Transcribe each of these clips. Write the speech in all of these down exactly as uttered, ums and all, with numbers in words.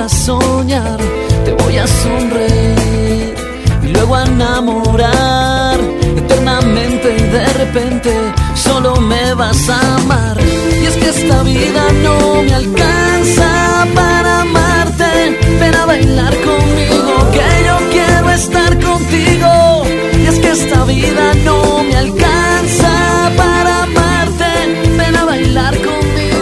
a soñar, te voy a sonreír y luego a enamorar eternamente, y de repente solo me vas a amar. Y es que esta vida no me alcanza para amarte, ven a bailar conmigo que yo quiero estar contigo. Y es que esta vida no me alcanza para amarte, ven a bailar conmigo.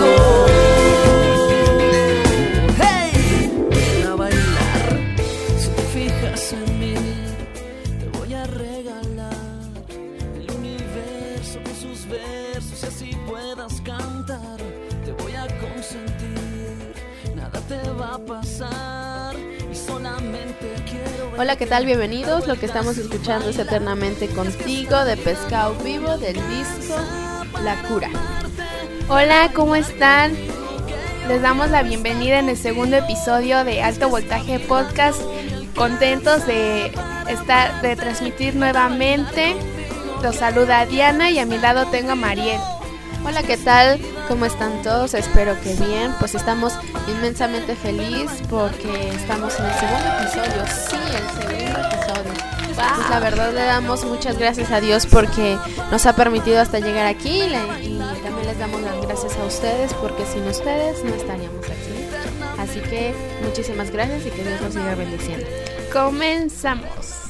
Hey, ven a bailar, si te fijas en mí, te voy a regalar el universo con sus versos, y así puedas cantar. Te voy a consentir, nada te va a pasar, y solamente quiero. Hola, ¿qué tal? Bienvenidos. Lo que estamos escuchando es Eternamente Contigo, de Pescado Vivo, del disco La Cura. Hola, ¿cómo están? Les damos la bienvenida en el segundo episodio de Alto Voltaje Podcast. Contentos de estar, de transmitir nuevamente. Los saluda Diana y a mi lado tengo a Mariel. Hola, ¿qué tal? ¿Cómo están todos? Espero que bien. Pues estamos inmensamente felices porque estamos en el segundo episodio. Sí, el segundo episodio. Wow. Pues la verdad le damos muchas gracias a Dios porque nos ha permitido hasta llegar aquí, y, y también les damos las gracias a ustedes porque sin ustedes no estaríamos aquí. Así que muchísimas gracias y que Dios nos siga bendiciendo. Comenzamos.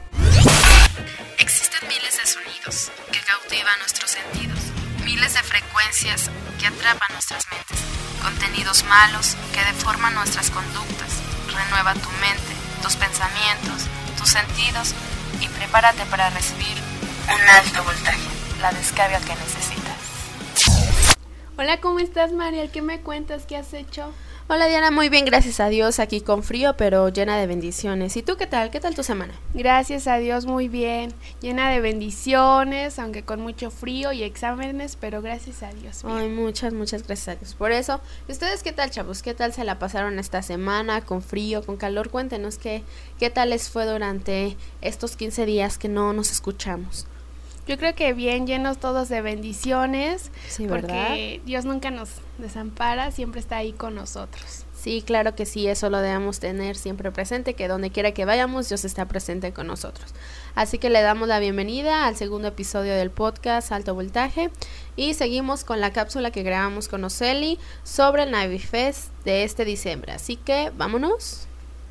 Existen miles de sonidos que cautivan nuestros sentidos, miles de frecuencias que atrapan nuestras mentes, contenidos malos que deforman nuestras conductas. Renueva tu mente, tus pensamientos, tus sentidos y prepárate para recibir un alto voltaje, la descarga que necesitas. Hola, ¿cómo estás, Mariel? ¿Qué me cuentas? ¿Qué has hecho? Hola, Diana, muy bien, gracias a Dios, aquí con frío pero llena de bendiciones. ¿Y tú qué tal? ¿Qué tal tu semana? Gracias a Dios, muy bien, llena de bendiciones, aunque con mucho frío y exámenes, pero gracias a Dios. Bien. Ay, muchas, muchas gracias a Dios por eso. ¿Y ustedes qué tal, chavos? ¿Qué tal se la pasaron esta semana? ¿Con frío, con calor? Cuéntenos qué, qué tal les fue durante estos quince días que no nos escuchamos. Yo creo que bien, llenos todos de bendiciones, sí, porque ¿verdad? Dios nunca nos desampara, siempre está ahí con nosotros. Sí, claro que sí, eso lo debemos tener siempre presente, que donde quiera que vayamos, Dios está presente con nosotros. Así que le damos la bienvenida al segundo episodio del podcast Alto Voltaje y seguimos con la cápsula que grabamos con Oceli sobre el Navifest de este diciembre. Así que, vámonos.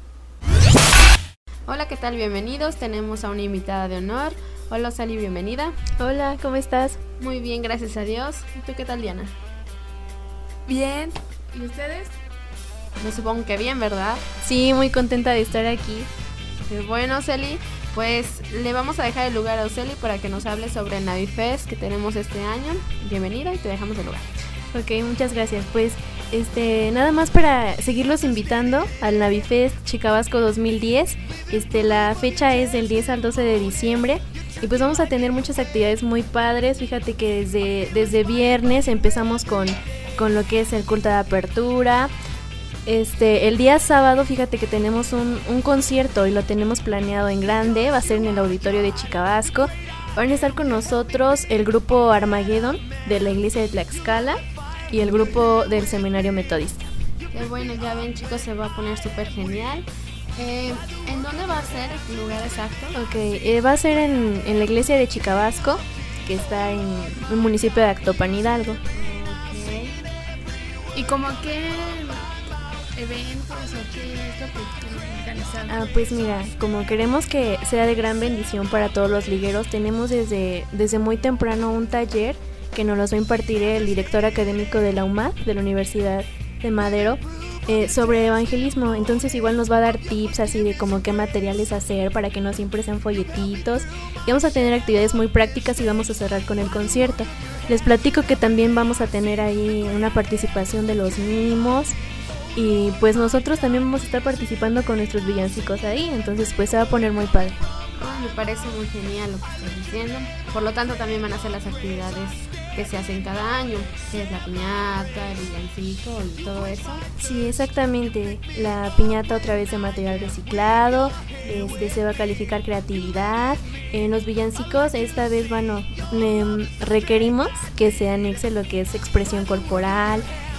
Hola, ¿qué tal? Bienvenidos, tenemos a una invitada de honor. Hola, Sally, bienvenida. Hola, ¿cómo estás? Muy bien, gracias a Dios. ¿Y tú qué tal, Diana? Bien. ¿Y ustedes? Me supongo que bien, ¿verdad? Sí, muy contenta de estar aquí. Qué bueno, Celi. Pues le vamos a dejar el lugar a Oceli para que nos hable sobre el Navifest que tenemos este año. Bienvenida y te dejamos el lugar. Ok, muchas gracias. Pues este nada más para seguirlos invitando al Navifest Chicabasco dos mil diez. Este la fecha es del diez al doce de diciembre. Y pues vamos a tener muchas actividades muy padres. Fíjate que desde, desde viernes empezamos con, con lo que es el culto de apertura. Este, el día sábado, fíjate que tenemos un, un concierto y lo tenemos planeado en grande. Va a ser en el auditorio de Chicabasco. Van a estar con nosotros el grupo Armageddon de la iglesia de Tlaxcala y el grupo del seminario metodista. Qué bueno, ya ven, chicos, se va a poner súper genial. Eh, ¿En dónde va a ser el lugar exacto? Ok, eh, va a ser en, en la iglesia de Chicabasco, que está en el municipio de Actopan, Hidalgo. Okay. ¿Y como qué eventos o qué es lo que organizamos? Ah, pues mira, como queremos que sea de gran bendición para todos los ligueros, tenemos desde, desde muy temprano un taller que nos los va a impartir el director académico de la U M A D, de la Universidad de Madero, Eh, sobre evangelismo. Entonces igual nos va a dar tips así de como qué materiales hacer para que no siempre sean folletitos, y vamos a tener actividades muy prácticas y vamos a cerrar con el concierto. Les platico que también vamos a tener ahí una participación de los mimos, y pues nosotros también vamos a estar participando con nuestros villancicos ahí, entonces pues se va a poner muy padre. Oh, me parece muy genial lo que estás diciendo. Por lo tanto también van a hacer las actividades que se hacen cada año, que es la piñata, el villancico y todo eso. Sí, exactamente. La piñata otra vez de material reciclado, este, se va a calificar creatividad. En los villancicos esta vez, bueno, eh, requerimos que se anexe lo que es expresión corporal,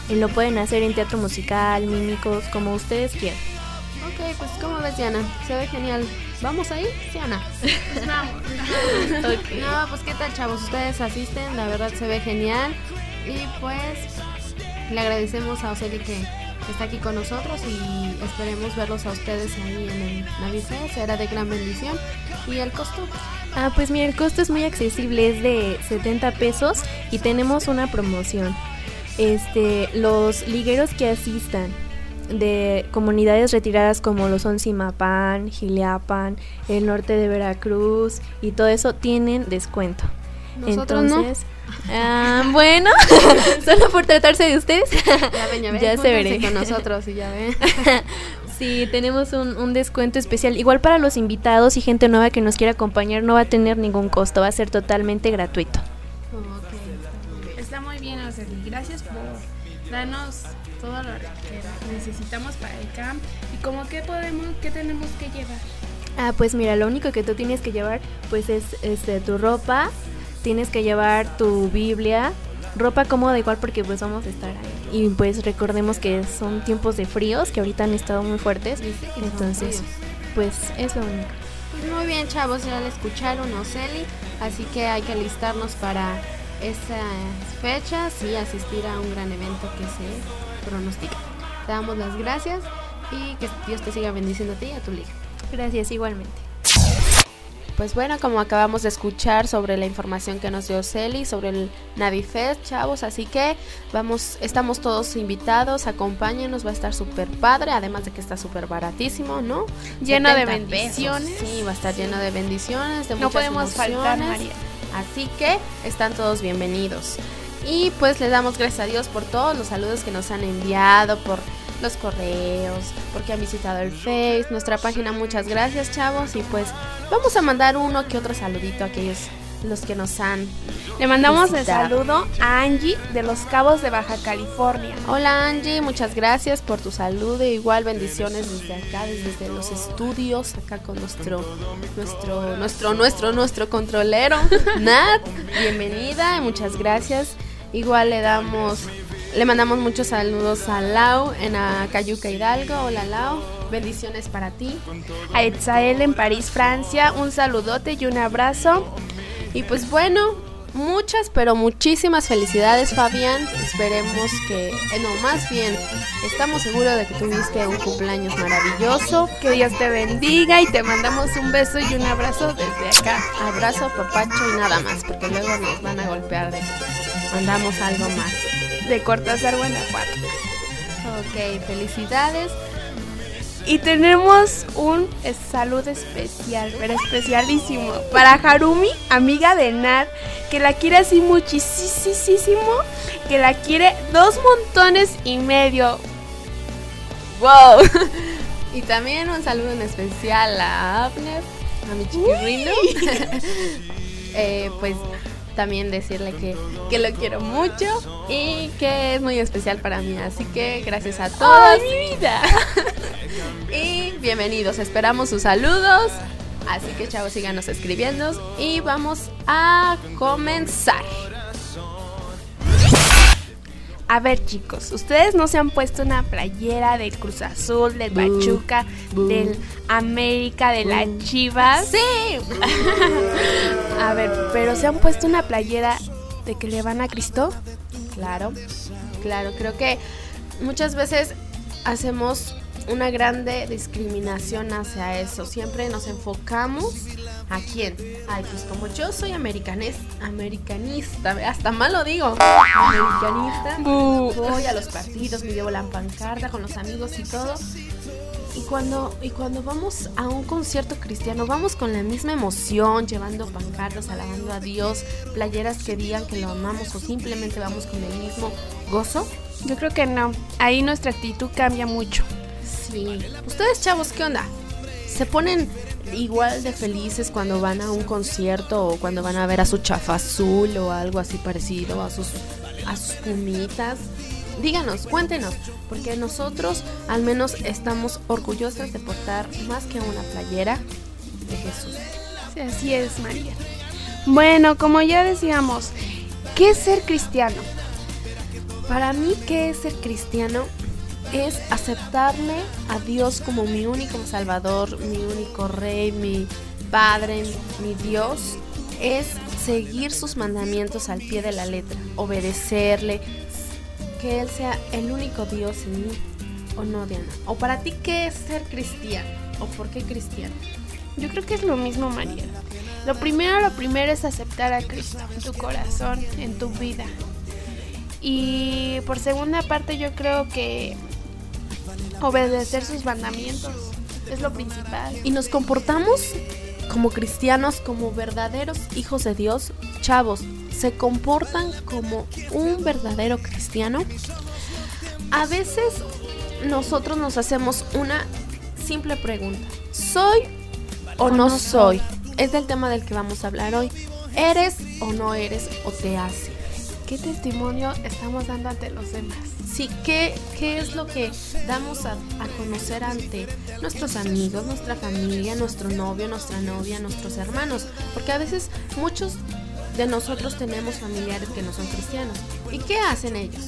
y lo pueden hacer en teatro musical, mímicos, como ustedes quieran. Ok, pues ¿cómo ves, Diana? Se ve genial. ¿Vamos ahí, Diana? Pues vamos. Okay. No, pues ¿qué tal, chavos? Ustedes asisten, la verdad se ve genial. Y pues le agradecemos a Oceli que está aquí con nosotros y esperemos verlos a ustedes ahí en el Navifest. Será de gran bendición. ¿Y el costo? Ah, pues mira, el costo es muy accesible, es de setenta pesos y tenemos una promoción. Este, los ligueros que asistan de comunidades retiradas como lo son Zimapán, Jiliapan, el norte de Veracruz y todo eso tienen descuento. Nosotros Entonces, no. ah, bueno, solo por tratarse de ustedes. Ya ven, ya ven. Ya se veré. Con nosotros y ya ven. Sí, tenemos un, un descuento especial. Igual para los invitados y gente nueva que nos quiera acompañar, no va a tener ningún costo, va a ser totalmente gratuito. Okay. Está muy bien, Oceli. Gracias por darnos todo lo que necesitamos para el camp. ¿Y cómo qué podemos, qué tenemos que llevar? Ah, pues mira, lo único que tú tienes que llevar pues es este tu ropa, tienes que llevar tu Biblia, ropa cómoda igual porque pues vamos a estar ahí. Y pues recordemos que son tiempos de fríos que ahorita han estado muy fuertes, Sí, sí, entonces pues es lo único. Pues muy bien, chavos, ya le escucharon a Oceli, así que hay que alistarnos para esas fechas y asistir a un gran evento que se pronostica. Te damos las gracias y que Dios te siga bendiciendo a ti y a tu liga. Gracias, igualmente. Pues bueno, como acabamos de escuchar sobre la información que nos dio Oceli sobre el Navifest, chavos, así que vamos, estamos todos invitados, acompáñenos, va a estar súper padre, además de que está súper baratísimo, ¿no? Lleno de setenta bendiciones. pesos. Sí, va a estar lleno de bendiciones, de No muchas podemos emociones. faltar, María. Así que están todos bienvenidos. Y pues les damos gracias a Dios por todos los saludos que nos han enviado, por los correos, porque han visitado el Face, nuestra página. Muchas gracias, chavos. Y pues vamos a mandar uno que otro saludito a aquellos los que nos han Le mandamos visitado. el saludo a Angie de Los Cabos de Baja California. Hola Angie, muchas gracias por tu saludo. Igual bendiciones desde acá, desde los estudios, acá con nuestro, nuestro, nuestro, nuestro, nuestro controlero, Nat. Bienvenida y muchas gracias. Igual le damos, le mandamos muchos saludos a Lau en Acayuca, Hidalgo. Hola Lau, bendiciones para ti. A Etzael en París, Francia, un saludote y un abrazo. Y pues bueno, muchas, pero muchísimas felicidades, Fabián. Esperemos que, eh, no, más bien, estamos seguros de que tuviste un cumpleaños maravilloso. Que Dios te bendiga y te mandamos un beso y un abrazo desde acá. Abrazo, papacho y nada más, porque luego nos van a golpear de que mandamos algo más. De Cortázar, Guanajuato. Ok, felicidades. Y tenemos un saludo especial, pero especialísimo, para Harumi, amiga de Nat, que la quiere así muchísimo, que la quiere dos montones y medio. ¡Wow! Y también un saludo en especial a Abner, a mi chiquirrino. eh, pues también decirle que, que lo quiero mucho y que es muy especial para mí. Así que gracias a todos. ¡Ay, mi vida! Y bienvenidos, esperamos sus saludos. Así que chavos, síganos escribiendo y vamos a comenzar. A ver, chicos, ¿ustedes no se han puesto una playera del Cruz Azul, del Boo, Pachuca, boo, del América, de las Chivas? ¡Sí! A ver, ¿pero se han puesto una playera de que le van a Cristo? Claro, claro, creo que muchas veces hacemos una grande discriminación hacia eso. Siempre nos enfocamos ¿a quién? Ay, pues como yo soy americanes, americanista, hasta mal lo digo, americanista, Buh. voy a los partidos, me llevo la pancarta con los amigos y todo. Y cuando, y cuando vamos a un concierto cristiano, vamos con la misma emoción, llevando pancartas, alabando a Dios, playeras que digan que lo amamos, o simplemente vamos con el mismo gozo. Yo creo que no. Ahí nuestra actitud cambia mucho. Sí. Ustedes, chavos, ¿qué onda? ¿Se ponen igual de felices cuando van a un concierto o cuando van a ver a su Chafa Azul o algo así parecido, a sus, a sus Pumitas? Díganos, cuéntenos, porque nosotros al menos estamos orgullosas de portar más que una playera de Jesús. Sí, así es, María. Bueno, como ya decíamos, ¿qué es ser cristiano? Para mí, ¿qué es ser cristiano? Es aceptarle a Dios como mi único Salvador, mi único Rey, mi Padre, mi Dios. Es seguir sus mandamientos al pie de la letra, obedecerle, que Él sea el único Dios en mí. ¿O no, Diana? ¿O para ti qué es ser cristiano? ¿O por qué cristiano? Yo creo que es lo mismo, María. Lo primero, lo primero es aceptar a Cristo en tu corazón, en tu vida. Y por segunda parte, yo creo que obedecer sus mandamientos es lo principal. Y nos comportamos como cristianos, como verdaderos hijos de Dios. Chavos, ¿se comportan como un verdadero cristiano? A veces nosotros nos hacemos una simple pregunta: ¿soy o no soy? Es del tema del que vamos a hablar hoy. ¿Eres o no eres o te hace? ¿Qué testimonio estamos dando ante los demás? Sí, ¿qué, qué es lo que damos a, a conocer ante nuestros amigos, nuestra familia, nuestro novio, nuestra novia, nuestros hermanos? Porque a veces muchos de nosotros tenemos familiares que no son cristianos. ¿Y qué hacen ellos?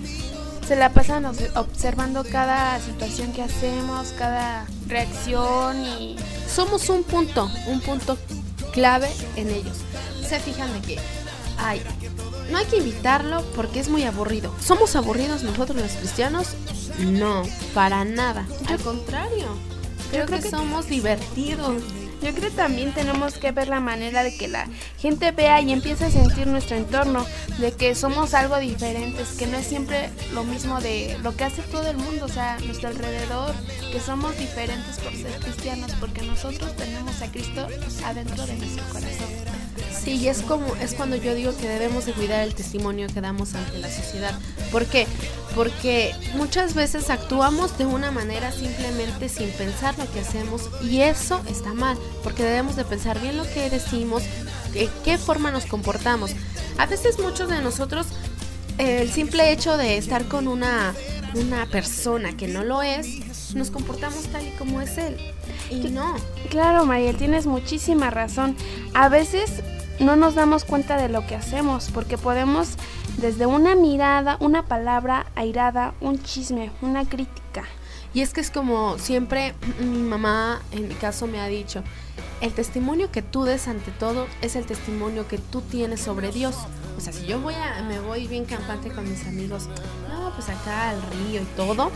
Se la pasan observando cada situación que hacemos, cada reacción, y somos un punto, un punto clave en ellos. Se fijan de que ay, no hay que invitarlo porque es muy aburrido. ¿Somos aburridos nosotros los cristianos? No, para nada. Al contrario, creo, creo que, que somos divertidos. Yo creo que también tenemos que ver la manera de que la gente vea y empiece a sentir nuestro entorno, de que somos algo diferentes, que no es siempre lo mismo de lo que hace todo el mundo, o sea, nuestro alrededor, que somos diferentes por ser cristianos, porque nosotros tenemos a Cristo adentro de nuestro corazón. Sí, y es como es cuando yo digo que debemos de cuidar el testimonio que damos ante la sociedad. ¿Por qué? Porque muchas veces actuamos de una manera simplemente sin pensar lo que hacemos, y eso está mal, porque debemos de pensar bien lo que decimos, de qué forma nos comportamos. A veces muchos de nosotros, eh, el simple hecho de estar con una, una persona que no lo es, nos comportamos tal y como es él, y no. Claro, Mariel, tienes muchísima razón. A veces no nos damos cuenta de lo que hacemos, porque podemos, desde una mirada, una palabra airada, un chisme, una crítica. Y es que es como siempre mi mamá, en mi caso, me ha dicho: el testimonio que tú des ante todo es el testimonio que tú tienes sobre Dios. O sea, si yo voy a, me voy bien campante con mis amigos, no, pues acá al río y todo,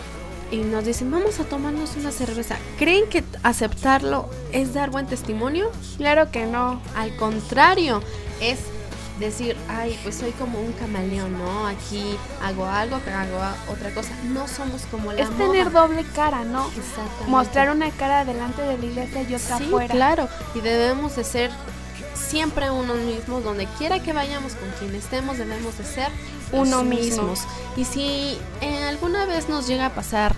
y nos dicen, vamos a tomarnos una cerveza, ¿creen que aceptarlo es dar buen testimonio? Claro que no. Al contrario, es decir, ay, pues soy como un camaleón, ¿no? Aquí hago algo, hago otra cosa. No somos como la Es moda. Tener doble cara, ¿no? Exactamente. Mostrar una cara delante de la iglesia y otra sí, afuera. Claro, y debemos de ser siempre unos mismos. Donde quiera que vayamos, con quien estemos, debemos de ser uno mismo. mismos. Y si eh, alguna vez nos llega a pasar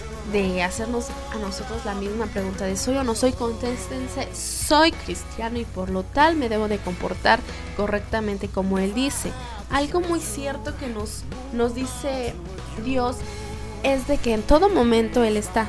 de hacernos a nosotros la misma pregunta de soy o no soy, contéstense: soy cristiano y por lo tal me debo de comportar correctamente como Él dice. Algo muy cierto que nos, nos dice Dios es de que en todo momento Él está.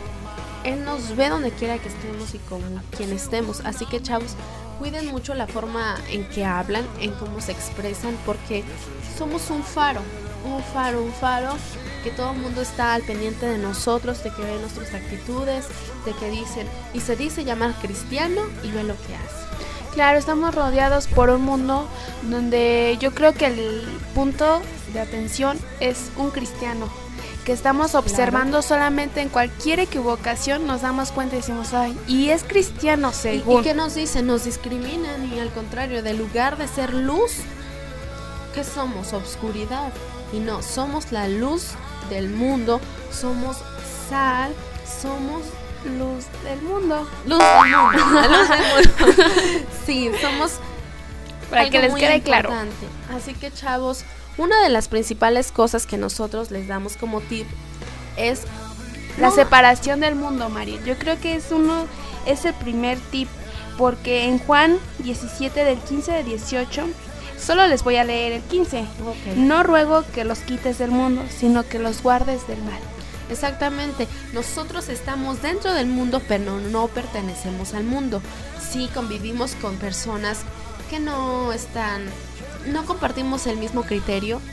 Él nos ve donde quiera que estemos y como quien estemos. Así que, chavos, cuiden mucho la forma en que hablan, en cómo se expresan, porque somos un faro, un faro, un faro que todo el mundo está al pendiente de nosotros, de que ve nuestras actitudes, de que dicen, y se dice llamar cristiano y ve lo que hace. Claro, estamos rodeados por un mundo donde yo creo que el punto de atención es un cristiano, que estamos observando. Claro. Solamente en cualquier equivocación nos damos cuenta y decimos, ay, y es cristiano según. ¿Y, y qué nos dicen? Nos discriminan, y al contrario, de lugar de ser luz, ¿qué somos? Obscuridad. Y no, somos la luz del mundo, somos sal, somos luz del mundo. Luz del mundo. Luz del mundo. Sí, somos para que les quede claro. Así que, chavos, una de las principales cosas que nosotros les damos como tip es la no. separación del mundo, María. Yo creo que es uno, es el primer tip, porque en Juan diecisiete del quince al dieciocho, solo les voy a leer el quince. Okay. No ruego que los quites del mundo, sino que los guardes del mal. Exactamente, nosotros estamos dentro del mundo, pero no pertenecemos al mundo. Sí convivimos con personas que no están, no compartimos el mismo criterio,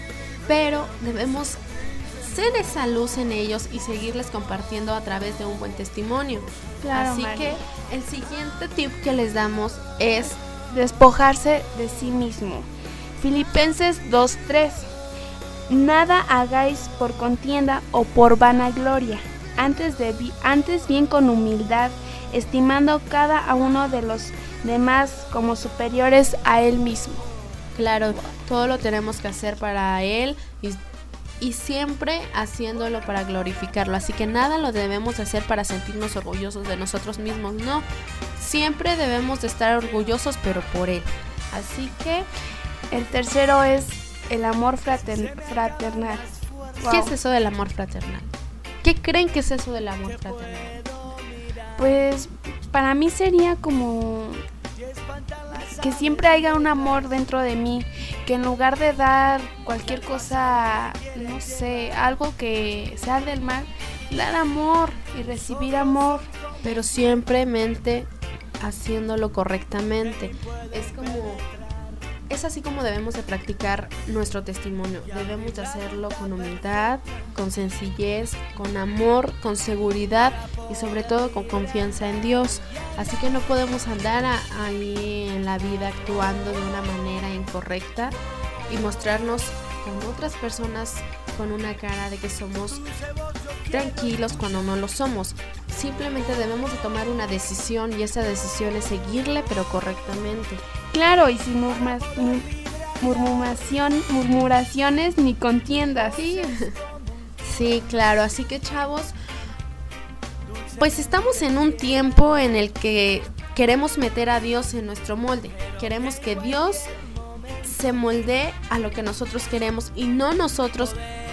pero debemos ser esa luz en ellos y seguirles compartiendo a través de un buen testimonio. Claro, Así María. que el siguiente tip que les damos es Despojarse de sí mismo. Filipenses dos tres. Nada hagáis por contienda o por vanagloria, antes, de vi- antes bien con humildad, estimando cada a uno de los demás como superiores a él mismo. Claro, todo lo tenemos que hacer para Él y, y siempre haciéndolo para glorificarlo. Así que nada lo debemos hacer para sentirnos orgullosos de nosotros mismos, no. Siempre debemos de estar orgullosos, pero por Él. Así que, El tercero es el amor frater- fraternal. ¿qué Wow. es eso del amor fraternal? ¿Qué creen que es eso del amor fraternal? Pues para mí sería como que siempre haya un amor dentro de mí, que en lugar de dar cualquier cosa, no sé, algo que sea del mal, dar amor y recibir amor. Pero simplemente haciéndolo correctamente. Es como, es así como debemos de practicar nuestro testimonio. Debemos de hacerlo con humildad, con sencillez, con amor, con seguridad y sobre todo con confianza en Dios. Así que no podemos andar a- ahí en la vida actuando de una manera incorrecta y mostrarnos con otras personas con una cara de que somos tranquilos cuando no lo somos. Simplemente debemos de tomar una decisión y esa decisión es seguirle pero correctamente. Claro, y sin murma- mu- murmuración, murmuraciones ni contiendas. Sí, sí, claro. Así que chavos, pues estamos en un tiempo en el que queremos meter a Dios en nuestro molde. Queremos que Dios se moldee a lo que nosotros queremos y no nosotros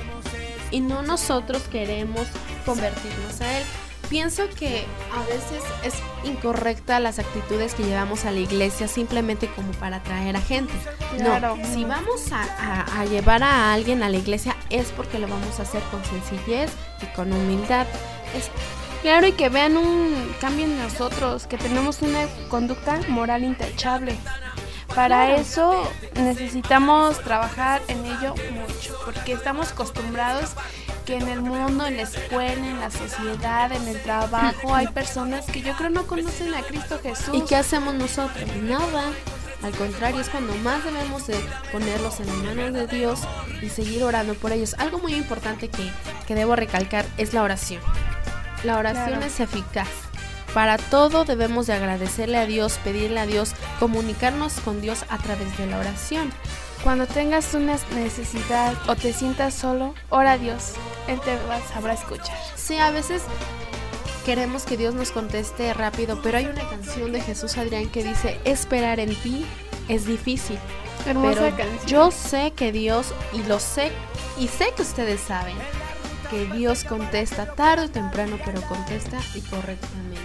y no nosotros queremos convertirnos a Él. Pienso que a veces es incorrecta las actitudes que llevamos a la iglesia simplemente como para atraer a gente. Claro. No, si vamos a, a, a llevar a alguien a la iglesia es porque lo vamos a hacer con sencillez y con humildad. Es, Claro, y que vean un cambio en nosotros, que tenemos una conducta moral intachable. Para Claro. eso necesitamos trabajar en ello mucho, porque estamos acostumbrados que en el mundo, en la escuela, en la sociedad, en el trabajo, hay personas que yo creo no conocen a Cristo Jesús. ¿Y qué hacemos nosotros? Nada. Al contrario, es cuando más debemos de ponerlos en las manos de Dios y seguir orando por ellos. Algo muy importante que, que debo recalcar es la oración. La oración Claro. es eficaz. Para todo debemos de agradecerle a Dios, pedirle a Dios, comunicarnos con Dios a través de la oración. Cuando tengas una necesidad o te sientas solo, ora a Dios, Él te va- sabrá escuchar. Sí, a veces queremos que Dios nos conteste rápido, pero hay una canción de Jesús Adrián que dice, esperar en ti es difícil. Hermosa Pero canción. yo sé que Dios, y lo sé, y sé que ustedes saben, que Dios contesta tarde o temprano, pero contesta y correctamente.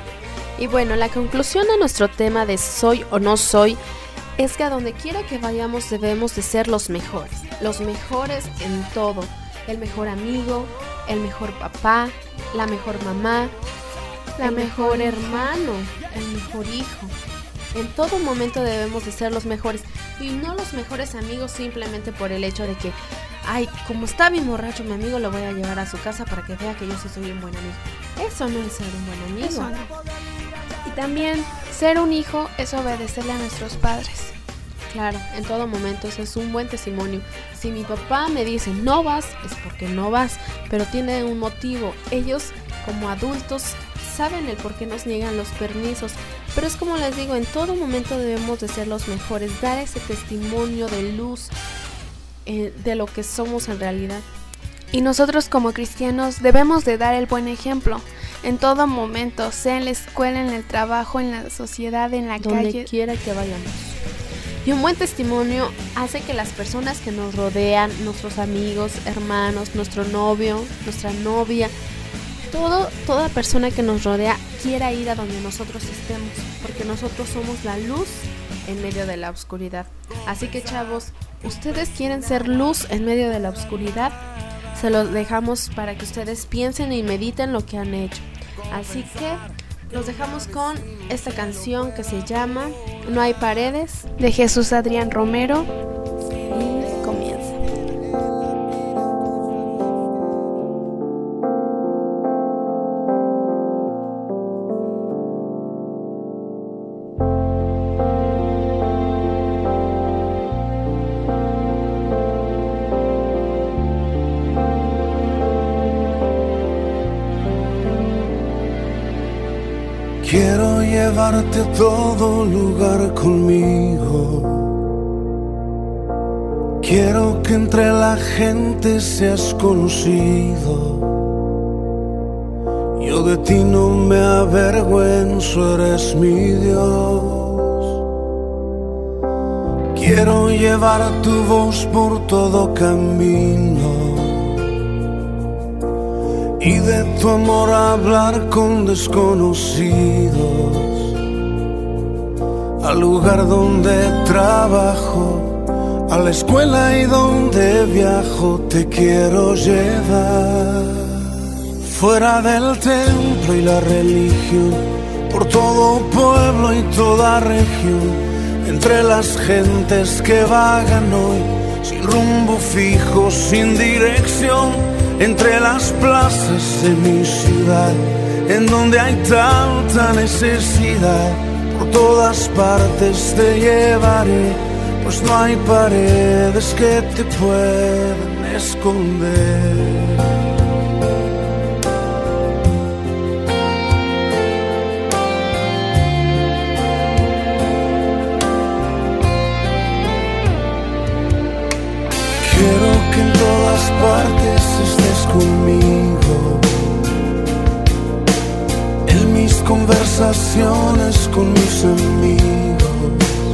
Y bueno, la conclusión a nuestro tema de soy o no soy es que a donde quiera que vayamos debemos de ser los mejores, los mejores en todo, el mejor amigo, el mejor papá, la mejor mamá, La el mejor mejor hija. hermano, el mejor hijo. En todo momento debemos de ser los mejores y no los mejores amigos simplemente por el hecho de que, ay, como está bien borracho mi amigo, lo voy a llevar a su casa para que vea que yo sí soy un buen amigo. Eso no es ser un buen amigo. Eso no. Y también ser un hijo es obedecerle a nuestros padres. Claro, en todo momento eso es un buen testimonio. Si mi papá me dice no vas, es porque no vas, pero tiene un motivo. Ellos como adultos saben el por qué nos niegan los permisos, pero es como les digo, en todo momento debemos de ser los mejores, dar ese testimonio de luz eh, de lo que somos en realidad. Y nosotros como cristianos debemos de dar el buen ejemplo en todo momento, sea en la escuela, en el trabajo, en la sociedad, en la Donde calle. quiera que vayamos. Y un buen testimonio hace que las personas que nos rodean, nuestros amigos, hermanos, nuestro novio, nuestra novia, todo, toda persona que nos rodea quiera ir a donde nosotros estemos, porque nosotros somos la luz en medio de la oscuridad. Así que chavos, ¿ustedes quieren ser luz en medio de la oscuridad? Se los dejamos para que ustedes piensen y mediten lo que han hecho. Así que los dejamos con esta canción que se llama No hay paredes De Jesús Adrián Romero. y comienza. Quiero llevarte a todo lugar conmigo. Quiero que entre la gente seas conocido. Yo de ti no me avergüenzo, eres mi Dios. Quiero llevar tu voz por todo camino y de tu amor hablar con desconocidos. Al lugar donde trabajo, a la escuela y donde viajo, te quiero llevar. Fuera del templo y la religión, por todo pueblo y toda región, entre las gentes que vagan hoy, sin rumbo fijo, sin dirección, entre las plazas de mi ciudad, en donde hay tanta necesidad, por todas partes te llevaré, pues no hay paredes que te puedan esconder. Quiero que en todas partes estés conmigo, en mis conversaciones con mis amigos.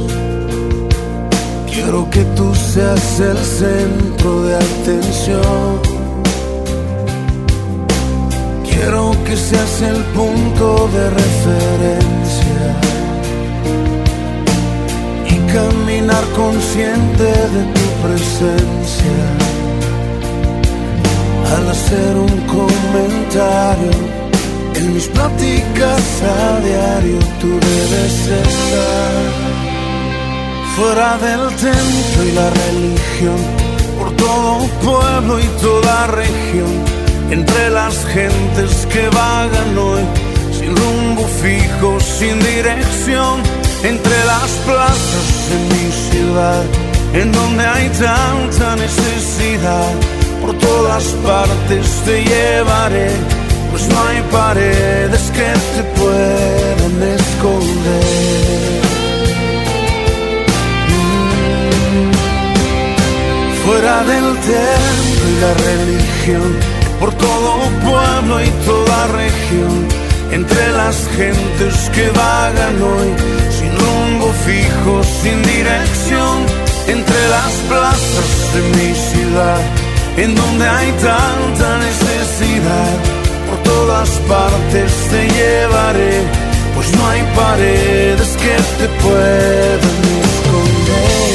Quiero que tú seas el centro de atención. Quiero que seas el punto de referencia y caminar consciente de tu presencia. Al hacer un comentario en mis pláticas a diario, tú debes estar. Fuera del templo y la religión, por todo pueblo y toda región, entre las gentes que vagan hoy, sin rumbo fijo, sin dirección, entre las plazas de mi ciudad, en donde hay tanta necesidad, por todas partes te llevaré, pues no hay paredes que te puedan esconder. Mm. Fuera del templo y la religión, por todo pueblo y toda región, entre las gentes que vagan hoy, sin rumbo fijo, sin dirección, entre las plazas de mi ciudad, en donde hay tanta necesidad, por todas partes te llevaré, pues no hay paredes que te puedan esconder.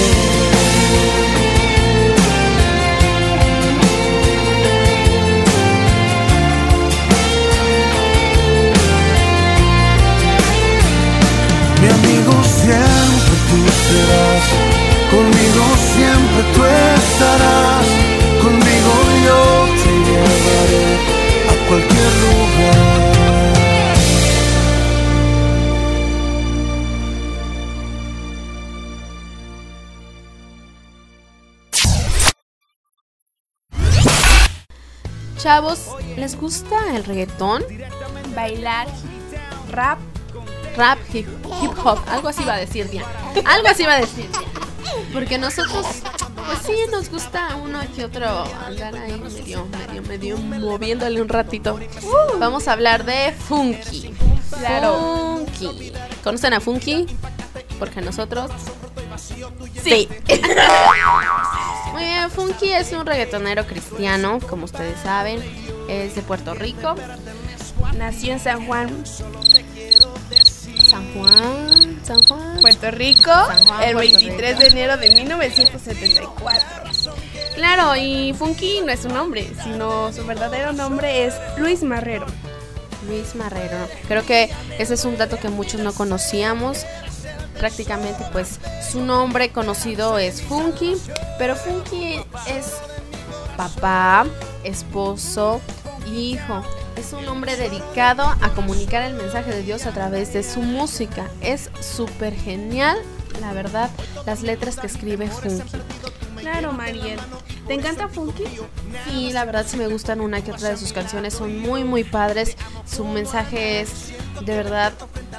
Mi amigo, siempre tú serás, conmigo siempre tú estarás, conmigo yo te llevaré a cualquier lugar. Chavos, ¿les gusta el reggaetón? Bailar, rap, Rap, hip, hip hop, algo así va a decir bien. Algo así va a decir bien. Porque nosotros, pues sí, nos gusta uno que otro andar ahí medio, medio, medio moviéndole un ratito. Vamos a hablar de Funky. Claro. Funky. ¿Conocen a Funky? Porque nosotros... Sí. Muy bien, Funky es un reggaetonero cristiano, como ustedes saben. Es de Puerto Rico. Nació en San Juan, San Juan, San Juan, Puerto Rico, San Juan, el Puerto veintitrés Rico. de enero de mil novecientos setenta y cuatro. Claro, y Funky no es su nombre, sino su verdadero nombre es Luis Marrero. Luis Marrero. Creo que ese es un dato que muchos no conocíamos. Prácticamente, pues, su nombre conocido es Funky, pero Funky es papá, esposo, hijo. Es un hombre dedicado a comunicar el mensaje de Dios a través de su música. Es súper genial, la verdad, las letras que escribe Funky. Claro, Mariel. ¿Te encanta Funky? Sí, la verdad sí me gustan una que otra de sus canciones. Son muy, muy padres. Su mensaje es, de verdad,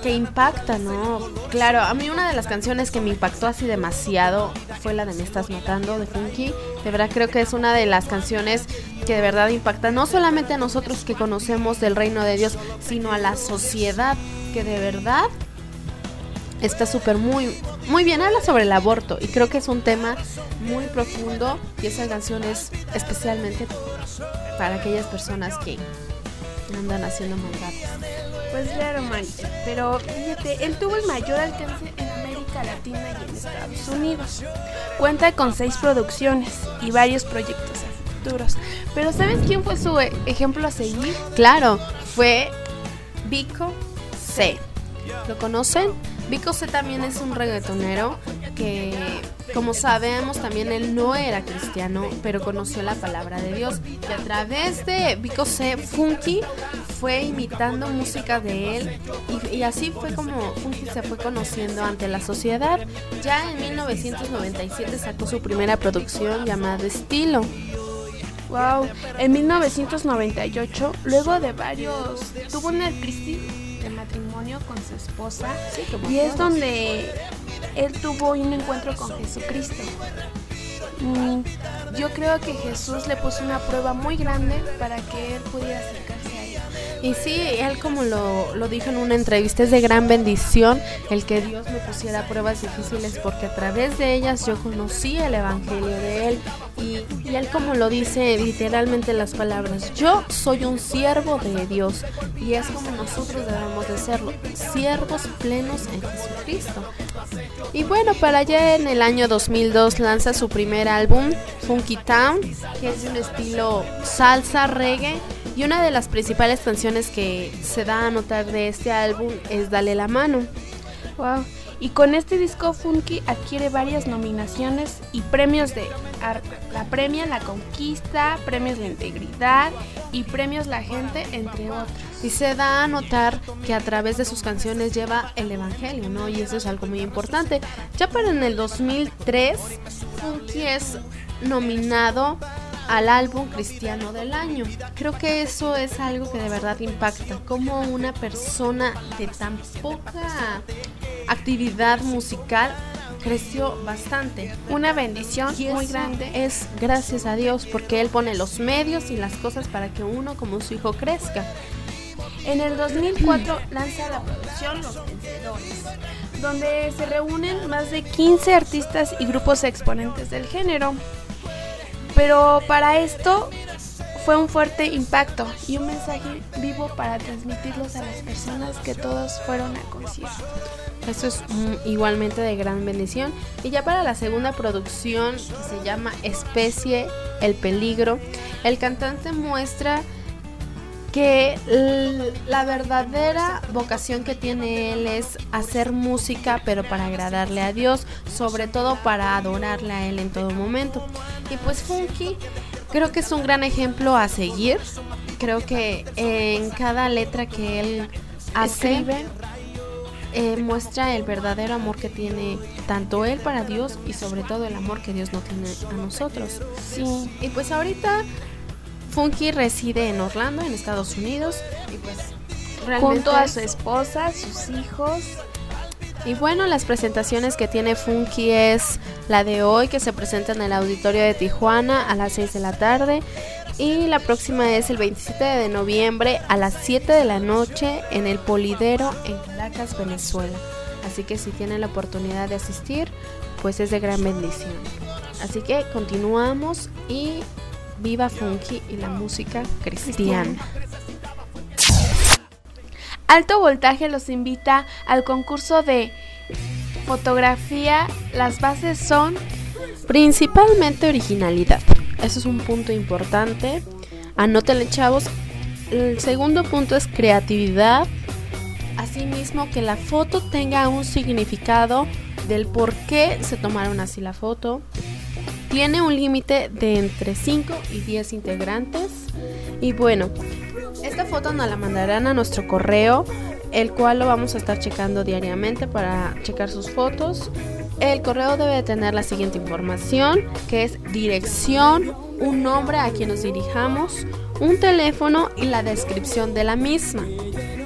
que impacta, ¿no? Claro, a mí una de las canciones que me impactó así demasiado fue la de Me Estás Matando de Funky. De verdad creo que es una de las canciones que de verdad impacta no solamente a nosotros que conocemos del reino de Dios, sino a la sociedad, que de verdad está súper muy, muy bien. Habla sobre el aborto y creo que es un tema muy profundo y esa canción es especialmente para aquellas personas que andan haciendo maldades. Pues claro, Mancha, pero fíjate, él tuvo el mayor alcance en América Latina y en Estados Unidos. Cuenta con seis producciones y varios proyectos futuros. Pero ¿sabes quién fue su e- ejemplo a seguir? Claro, fue Vico C. ¿Lo conocen? Vico C también es un reggaetonero que, como sabemos, también él no era cristiano, pero conoció la palabra de Dios. Y a través de Vico C, Funky fue imitando música de él y, y así fue como Funky se fue conociendo ante la sociedad. Ya en mil novecientos noventa y siete sacó su primera producción llamada Estilo. Wow, en mil novecientos noventa y ocho, luego de varios, tuvo una crisis de matrimonio con su esposa, Sí, como y es todos. donde él tuvo un encuentro con Jesucristo. Mm, yo creo que Jesús le puso una prueba muy grande para que él pudiera acercarse a él. Y sí, él como lo, lo dijo en una entrevista, es de gran bendición el que Dios me pusiera pruebas difíciles porque a través de ellas yo conocí el evangelio de él. Y, y él como lo dice literalmente las palabras, yo soy un siervo de Dios y es como nosotros debemos de serlo, siervos plenos en Jesucristo. Y bueno, para allá en el año dos mil dos lanza su primer álbum, Funky Town, que es de un estilo salsa, reggae. Y una de las principales canciones que se da a notar de este álbum es Dale la Mano. Wow. Y con este disco Funky adquiere varias nominaciones y premios de ar- la Premia La Conquista, Premios La Integridad y Premios La Gente, entre otros. Y se da a notar que a través de sus canciones lleva el evangelio, ¿no? Y eso es algo muy importante. Ya para en el dos mil tres, Funky es nominado al álbum cristiano del año. Creo que eso es algo que de verdad impacta, como una persona de tan poca actividad musical creció bastante. Una bendición Y muy eso grande. es gracias a Dios, porque Él pone los medios y las cosas para que uno como su hijo crezca. En el dos mil cuatro lanza la producción Los Vencedores, donde se reúnen más de quince artistas y grupos exponentes del género. Pero para esto fue un fuerte impacto y un mensaje vivo para transmitirlos a las personas que todos fueron a concierto. Eso es mm, igualmente de gran bendición. Y ya para la segunda producción, que se llama Especie, el peligro, el cantante muestra que l- la verdadera vocación que tiene él es hacer música, pero para agradarle a Dios, sobre todo para adorarle a Él en todo momento. Y pues Funky creo que es un gran ejemplo a seguir. Creo que en cada letra que él hace, Escribe. eh, muestra el verdadero amor que tiene tanto él para Dios y sobre todo el amor que Dios no tiene a nosotros. Sí. Y pues ahorita Funky reside en Orlando, en Estados Unidos, y pues realmente Junto a su esposa, sus hijos. Y bueno, las presentaciones que tiene Funky es la de hoy, que se presenta en el auditorio de Tijuana a las seis de la tarde, y la próxima es el veintisiete de noviembre a las siete de la noche en el Polidero en Caracas, Venezuela. Así que si tienen la oportunidad de asistir, pues es de gran bendición. Así que continuamos y viva Funky y la música cristiana. Alto Voltaje los invita al concurso de fotografía. Las bases son Principalmente originalidad. Eso es un punto importante. Anótenle, chavos. El segundo punto es creatividad. Asimismo, que la foto tenga un significado del por qué se tomaron así la foto. Tiene un límite de entre cinco y diez integrantes. Y bueno, esta foto nos la mandarán a nuestro correo, el cual lo vamos a estar checando diariamente para checar sus fotos. El correo debe de tener la siguiente información, que es dirección, un nombre a quien nos dirijamos, un teléfono y la descripción de la misma.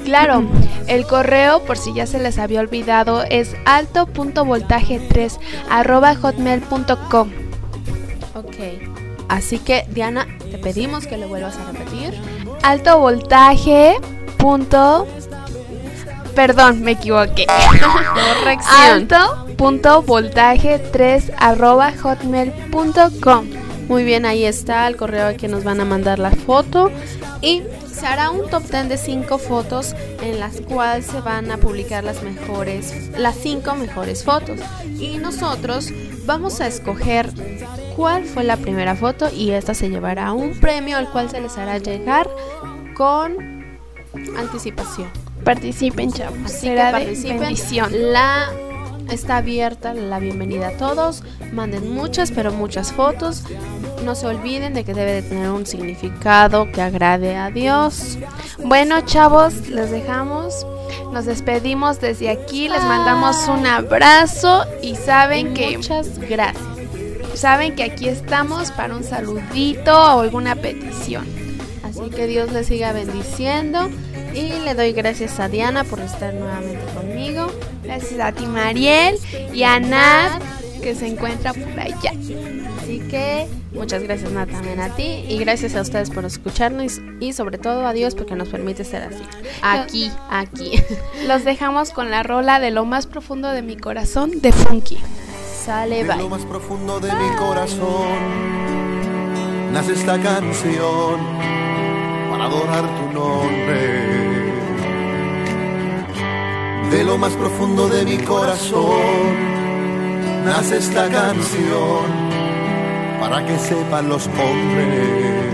Claro, el correo, por si ya se les había olvidado, es alto punto voltaje tres arroba hotmail punto com. Ok, así que Diana, te pedimos que lo vuelvas a repetir. Alto voltaje punto... Perdón, me equivoqué. Corrección. alto punto voltaje tres arroba hotmail punto com. Muy bien, ahí está el correo al que nos van a mandar la foto y se hará un top diez de cinco fotos en las cuales se van a publicar las mejores, las cinco mejores fotos. Y nosotros vamos a escoger cuál fue la primera foto y esta se llevará un premio al cual se les hará llegar con anticipación. Participen, chavos. Así Será que de participen. bendición. La está abierta la bienvenida a todos. Manden muchas, pero muchas fotos. No se olviden de que debe de tener un significado que agrade a Dios. Bueno, chavos, les dejamos. Nos despedimos desde aquí. Les mandamos un abrazo y saben Y que muchas gracias. saben que aquí estamos para un saludito o alguna petición. Así que Dios les siga bendiciendo. Y le doy gracias a Diana por estar nuevamente conmigo. Gracias a ti, Mariel, y a Nat, que se encuentra por allá. Así que muchas gracias, Nat, también a ti. Y gracias a ustedes por escucharnos. Y sobre todo a Dios porque nos permite ser así. Aquí, aquí. Los dejamos con la rola de lo más profundo de mi corazón de Funky. Sale, De bye. lo más profundo de mi corazón nace esta canción para adorar tu nombre. De lo más profundo de mi corazón nace esta canción para que sepan los hombres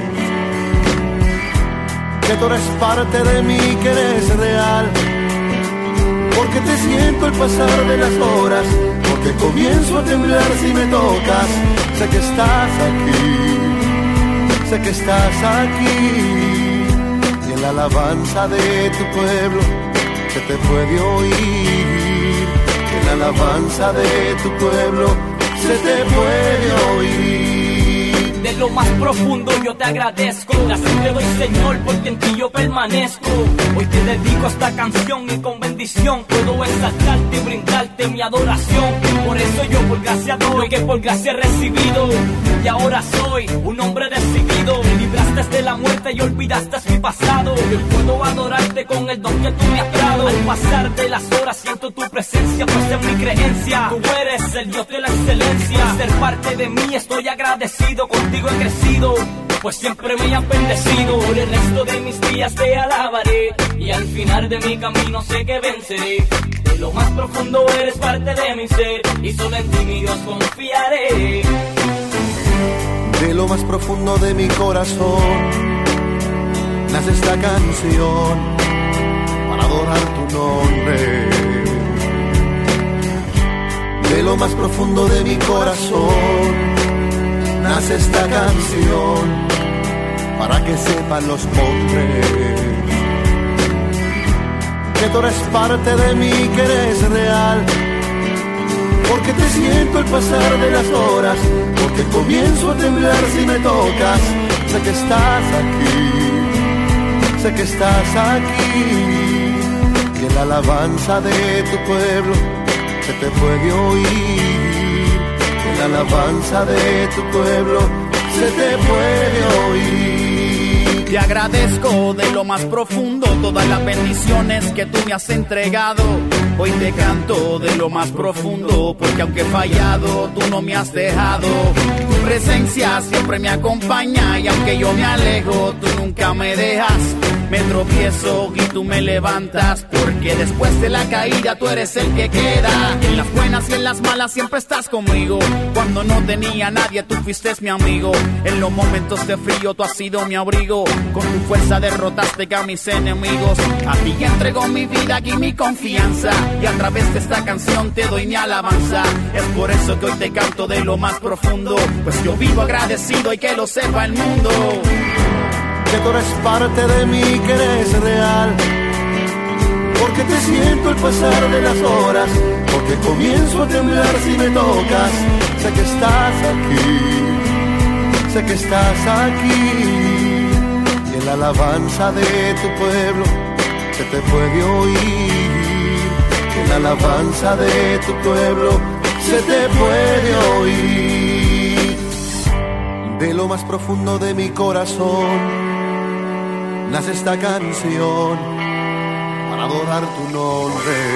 que tú eres parte de mí, que eres real, porque te siento el pasar de las horas, porque comienzo a temblar si me tocas. Sé que estás aquí, sé que estás aquí, y en la alabanza de tu pueblo se te puede oír, en la alabanza de tu pueblo se te puede oír. De lo más profundo yo te agradezco, gracias te doy, Señor, porque en ti yo permanezco. Hoy te dedico esta canción y con bendición puedo exaltarte y brindarte mi adoración. Por eso yo por gracia doy, que por gracia he recibido, y ahora soy un hombre decidido. Me libraste de la muerte y olvidaste mi pasado. Yo puedo adorarte con el don que tú me has dado. Al pasar de las horas siento tu presencia, pues en mi creencia tú eres el Dios de la excelencia. Por ser parte de mí estoy agradecido, contigo he crecido, pues siempre me han bendecido. Por el resto de mis días te alabaré, y al final de mi camino sé que venceré. De lo más profundo eres parte de mi ser, y solo en ti mi Dios confiaré. De lo más profundo de mi corazón nace esta canción para adorar tu nombre. De lo más profundo de mi corazón nace esta canción para que sepan los hombres que tú eres parte de mí, que eres real, porque te siento el pasar de las horas, porque comienzo a temblar si me tocas. Sé que estás aquí, sé que estás aquí, y en la alabanza de tu pueblo se te puede oír, en la alabanza de tu pueblo se te puede oír. Te agradezco de lo más profundo todas las bendiciones que tú me has entregado. Hoy te canto de lo más profundo, porque aunque he fallado, tú no me has dejado. Tu presencia siempre me acompaña, y aunque yo me alejo, tú nunca me dejas. Me tropiezo y tú me levantas, porque después de la caída tú eres el que queda. En las buenas y en las malas siempre estás conmigo. Cuando no tenía nadie tú fuiste mi amigo. En los momentos de frío tú has sido mi abrigo. Con tu fuerza derrotaste a mis enemigos. A ti entrego mi vida y mi confianza, y a través de esta canción te doy mi alabanza. Es por eso que hoy te canto de lo más profundo, pues yo vivo agradecido y que lo sepa el mundo. Que tú eres parte de mí, que eres real, porque te siento el pasar de las horas, porque comienzo a temblar si me tocas. Sé que estás aquí, sé que estás aquí, y en la alabanza de tu pueblo se te puede oír, que la alabanza de tu pueblo se te puede oír. De lo más profundo de mi corazón nace esta canción para adorar tu nombre.